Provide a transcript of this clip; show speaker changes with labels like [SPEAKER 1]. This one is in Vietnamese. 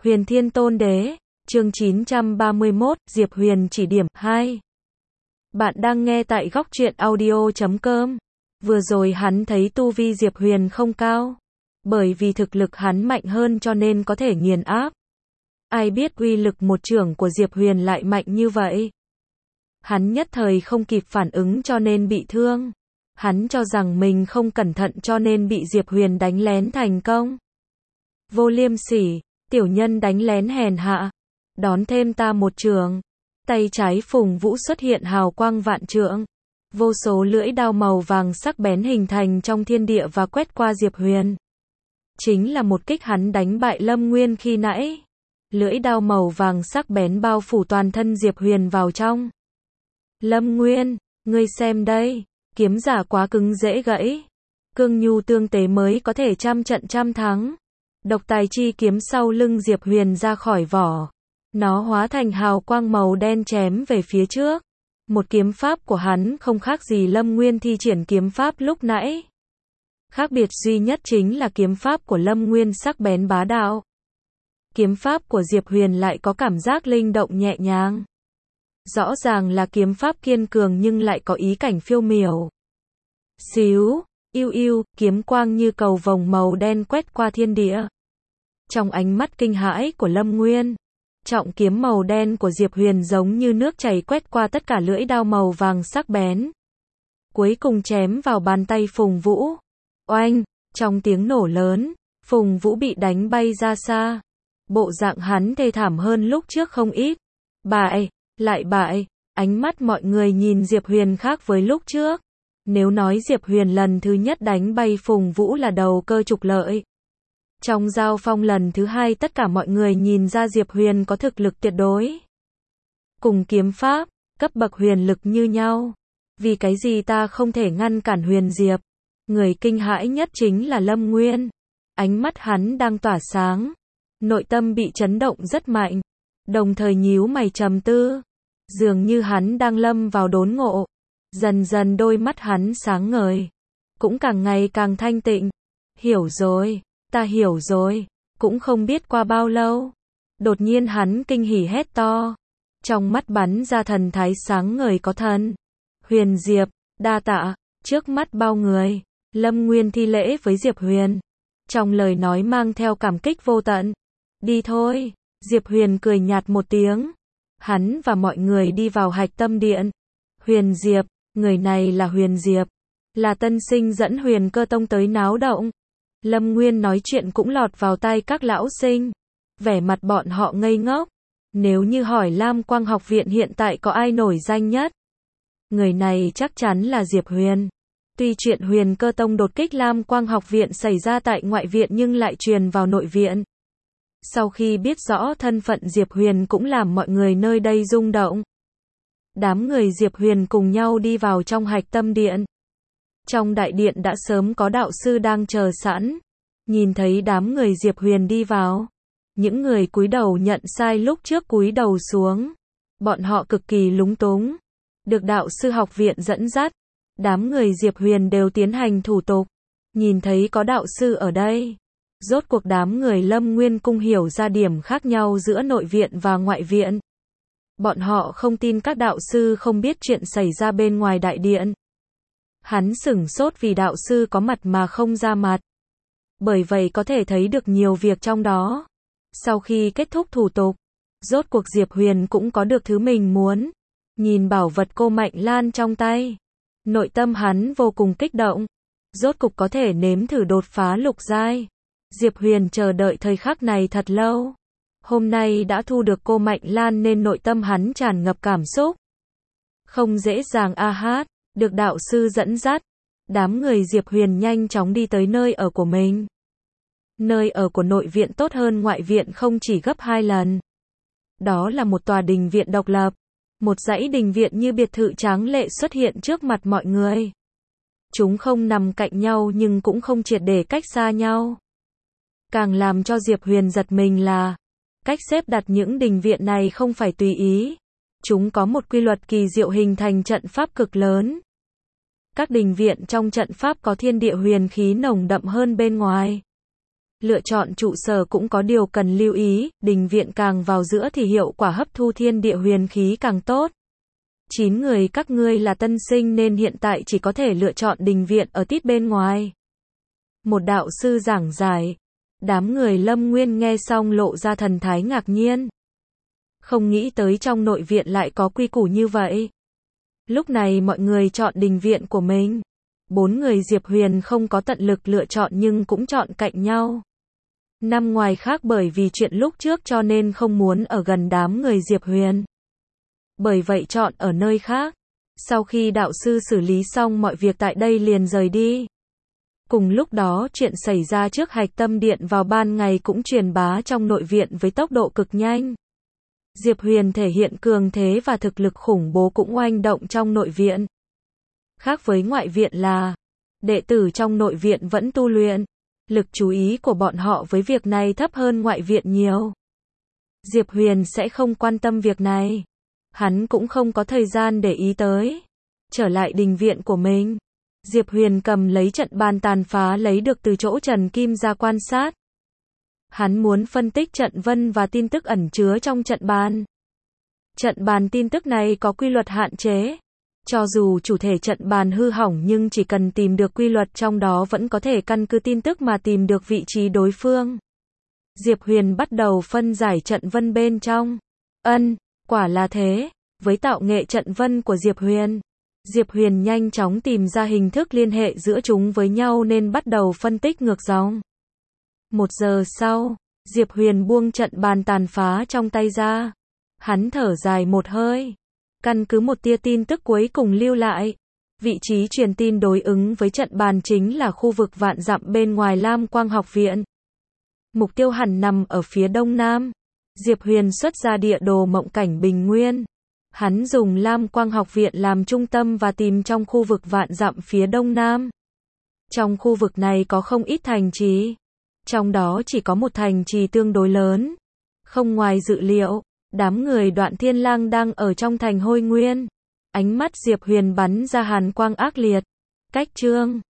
[SPEAKER 1] Huyền Thiên Tôn Đế, chương 931, Diệp Huyền chỉ điểm 2. Bạn đang nghe tại góc truyện audio.com. Vừa rồi hắn thấy tu vi Diệp Huyền không cao. Bởi vì thực lực hắn mạnh hơn cho nên có thể nghiền áp. Ai biết uy lực một chưởng của Diệp Huyền lại mạnh như vậy. Hắn nhất thời không kịp phản ứng cho nên bị thương. Hắn cho rằng mình không cẩn thận cho nên bị Diệp Huyền đánh lén thành công. Vô liêm sỉ, tiểu nhân đánh lén hèn hạ. Đón thêm ta một chưởng. Tay trái Phùng Vũ xuất hiện hào quang vạn trượng. Vô số lưỡi đao màu vàng sắc bén hình thành trong thiên địa và quét qua Diệp Huyền. Chính là một kích hắn đánh bại Lâm Nguyên khi nãy. Lưỡi đao màu vàng sắc bén bao phủ toàn thân Diệp Huyền vào trong. Lâm Nguyên, ngươi xem đây, kiếm giả quá cứng dễ gãy. Cương nhu tương tế mới có thể trăm trận trăm thắng. Độc tài chi kiếm sau lưng Diệp Huyền ra khỏi vỏ. Nó hóa thành hào quang màu đen chém về phía trước. Một kiếm pháp của hắn không khác gì Lâm Nguyên thi triển kiếm pháp lúc nãy. Khác biệt duy nhất chính là kiếm pháp của Lâm Nguyên sắc bén bá đạo. Kiếm pháp của Diệp Huyền lại có cảm giác linh động nhẹ nhàng. Rõ ràng là kiếm pháp kiên cường nhưng lại có ý cảnh phiêu miểu. Xíu, yêu yêu, kiếm quang như cầu vồng màu đen quét qua thiên địa. Trong ánh mắt kinh hãi của Lâm Nguyên, trọng kiếm màu đen của Diệp Huyền giống như nước chảy quét qua tất cả lưỡi đao màu vàng sắc bén. Cuối cùng chém vào bàn tay Phùng Vũ. Oanh, trong tiếng nổ lớn, Phùng Vũ bị đánh bay ra xa. Bộ dạng hắn thê thảm hơn lúc trước không ít. Bại, lại bại, ánh mắt mọi người nhìn Diệp Huyền khác với lúc trước. Nếu nói Diệp Huyền lần thứ nhất đánh bay Phùng Vũ là đầu cơ trục lợi. Trong giao phong lần thứ hai tất cả mọi người nhìn ra Diệp Huyền có thực lực tuyệt đối. Cùng kiếm pháp, cấp bậc huyền lực như nhau. Vì cái gì ta không thể ngăn cản Huyền Diệp? Người kinh hãi nhất chính là Lâm Nguyên. Ánh mắt hắn đang tỏa sáng. Nội tâm bị chấn động rất mạnh. Đồng thời nhíu mày trầm tư. Dường như hắn đang lâm vào đốn ngộ. Dần dần đôi mắt hắn sáng ngời. Cũng càng ngày càng thanh tịnh. Hiểu rồi, ta hiểu rồi. Cũng không biết qua bao lâu. Đột nhiên hắn kinh hỉ hét to. Trong mắt bắn ra thần thái sáng ngời có thần. Huyền Diệp, đa tạ. Trước mắt bao người, Lâm Nguyên thi lễ với Diệp Huyền. Trong lời nói mang theo cảm kích vô tận. Đi thôi, Diệp Huyền cười nhạt một tiếng. Hắn và mọi người đi vào Hạch Tâm Điện. Huyền Diệp, người này là Huyền Diệp. Là tân sinh dẫn Huyền Cơ Tông tới náo động. Lâm Nguyên nói chuyện cũng lọt vào tai các lão sinh. Vẻ mặt bọn họ ngây ngốc. Nếu như hỏi Lam Quang học viện hiện tại có ai nổi danh nhất? Người này chắc chắn là Diệp Huyền. Tuy chuyện Huyền Cơ Tông đột kích Lam Quang học viện xảy ra tại ngoại viện nhưng lại truyền vào nội viện. Sau khi biết rõ thân phận Diệp Huyền cũng làm mọi người nơi đây rung động. Đám người Diệp Huyền cùng nhau đi vào trong Hạch Tâm Điện. Trong đại điện đã sớm có đạo sư đang chờ sẵn. Nhìn thấy đám người Diệp Huyền đi vào. Những người cúi đầu nhận sai lúc trước cúi đầu xuống. Bọn họ cực kỳ lúng túng. Được đạo sư học viện dẫn dắt. Đám người Diệp Huyền đều tiến hành thủ tục. Nhìn thấy có đạo sư ở đây. Rốt cuộc đám người Lâm Nguyên Cung hiểu ra điểm khác nhau giữa nội viện và ngoại viện. Bọn họ không tin các đạo sư không biết chuyện xảy ra bên ngoài đại điện. Hắn sửng sốt vì đạo sư có mặt mà không ra mặt. Bởi vậy có thể thấy được nhiều việc trong đó. Sau khi kết thúc thủ tục, rốt cuộc Diệp Huyền cũng có được thứ mình muốn. Nhìn bảo vật cô Mạnh Lan trong tay. Nội tâm hắn vô cùng kích động. Rốt cục có thể nếm thử đột phá lục giai. Diệp Huyền chờ đợi thời khắc này thật lâu. Hôm nay đã thu được cô Mạnh Lan nên nội tâm hắn tràn ngập cảm xúc. Không dễ dàng a hát, được đạo sư dẫn dắt. Đám người Diệp Huyền nhanh chóng đi tới nơi ở của mình. Nơi ở của nội viện tốt hơn ngoại viện không chỉ gấp 2 lần. Đó là một tòa đình viện độc lập. Một dãy đình viện như biệt thự tráng lệ xuất hiện trước mặt mọi người. Chúng không nằm cạnh nhau nhưng cũng không triệt để cách xa nhau. Càng làm cho Diệp Huyền giật mình là cách xếp đặt những đình viện này không phải tùy ý. Chúng có một quy luật kỳ diệu hình thành trận pháp cực lớn. Các đình viện trong trận pháp có thiên địa huyền khí nồng đậm hơn bên ngoài. Lựa chọn trụ sở cũng có điều cần lưu ý, đình viện càng vào giữa thì hiệu quả hấp thu thiên địa huyền khí càng tốt. 9 người các ngươi là tân sinh nên hiện tại chỉ có thể lựa chọn đình viện ở tít bên ngoài. Một đạo sư giảng giải. Đám người Lâm Nguyên nghe xong lộ ra thần thái ngạc nhiên. Không nghĩ tới trong nội viện lại có quy củ như vậy. Lúc này mọi người chọn đình viện của mình. 4 người Diệp Huyền không có tận lực lựa chọn nhưng cũng chọn cạnh nhau. 5 ngoài khác bởi vì chuyện lúc trước cho nên không muốn ở gần đám người Diệp Huyền. Bởi vậy chọn ở nơi khác. Sau khi đạo sư xử lý xong mọi việc tại đây liền rời đi. Cùng lúc đó chuyện xảy ra trước Hạch Tâm Điện vào ban ngày cũng truyền bá trong nội viện với tốc độ cực nhanh. Diệp Huyền thể hiện cường thế và thực lực khủng bố cũng oanh động trong nội viện. Khác với ngoại viện là, đệ tử trong nội viện vẫn tu luyện. Lực chú ý của bọn họ với việc này thấp hơn ngoại viện nhiều. Diệp Huyền sẽ không quan tâm việc này. Hắn cũng không có thời gian để ý tới. Trở lại đình viện của mình. Diệp Huyền cầm lấy trận bàn tàn phá lấy được từ chỗ Trần Kim ra quan sát. Hắn muốn phân tích trận vân và tin tức ẩn chứa trong trận bàn. Trận bàn tin tức này có quy luật hạn chế. Cho dù chủ thể trận bàn hư hỏng nhưng chỉ cần tìm được quy luật trong đó vẫn có thể căn cứ tin tức mà tìm được vị trí đối phương. Diệp Huyền bắt đầu phân giải trận vân bên trong. Quả là thế. Với tạo nghệ trận vân của Diệp Huyền nhanh chóng tìm ra hình thức liên hệ giữa chúng với nhau nên bắt đầu phân tích ngược dòng. 1 giờ sau, Diệp Huyền buông trận bàn tàn phá trong tay ra. Hắn thở dài một hơi. Căn cứ một tia tin tức cuối cùng lưu lại. Vị trí truyền tin đối ứng với trận bàn chính là khu vực vạn dặm bên ngoài Lam Quang học viện. Mục tiêu hẳn nằm ở phía đông nam. Diệp Huyền xuất ra địa đồ mộng cảnh bình nguyên. Hắn dùng Lam Quang học viện làm trung tâm và tìm trong khu vực vạn dặm phía đông nam. Trong khu vực này có không ít thành trì. Trong đó chỉ có một thành trì tương đối lớn. Không ngoài dự liệu, đám người Đoạn Thiên Lang đang ở trong thành Hôi Nguyên. Ánh mắt Diệp Huyền bắn ra hàn quang ác liệt. Cách chương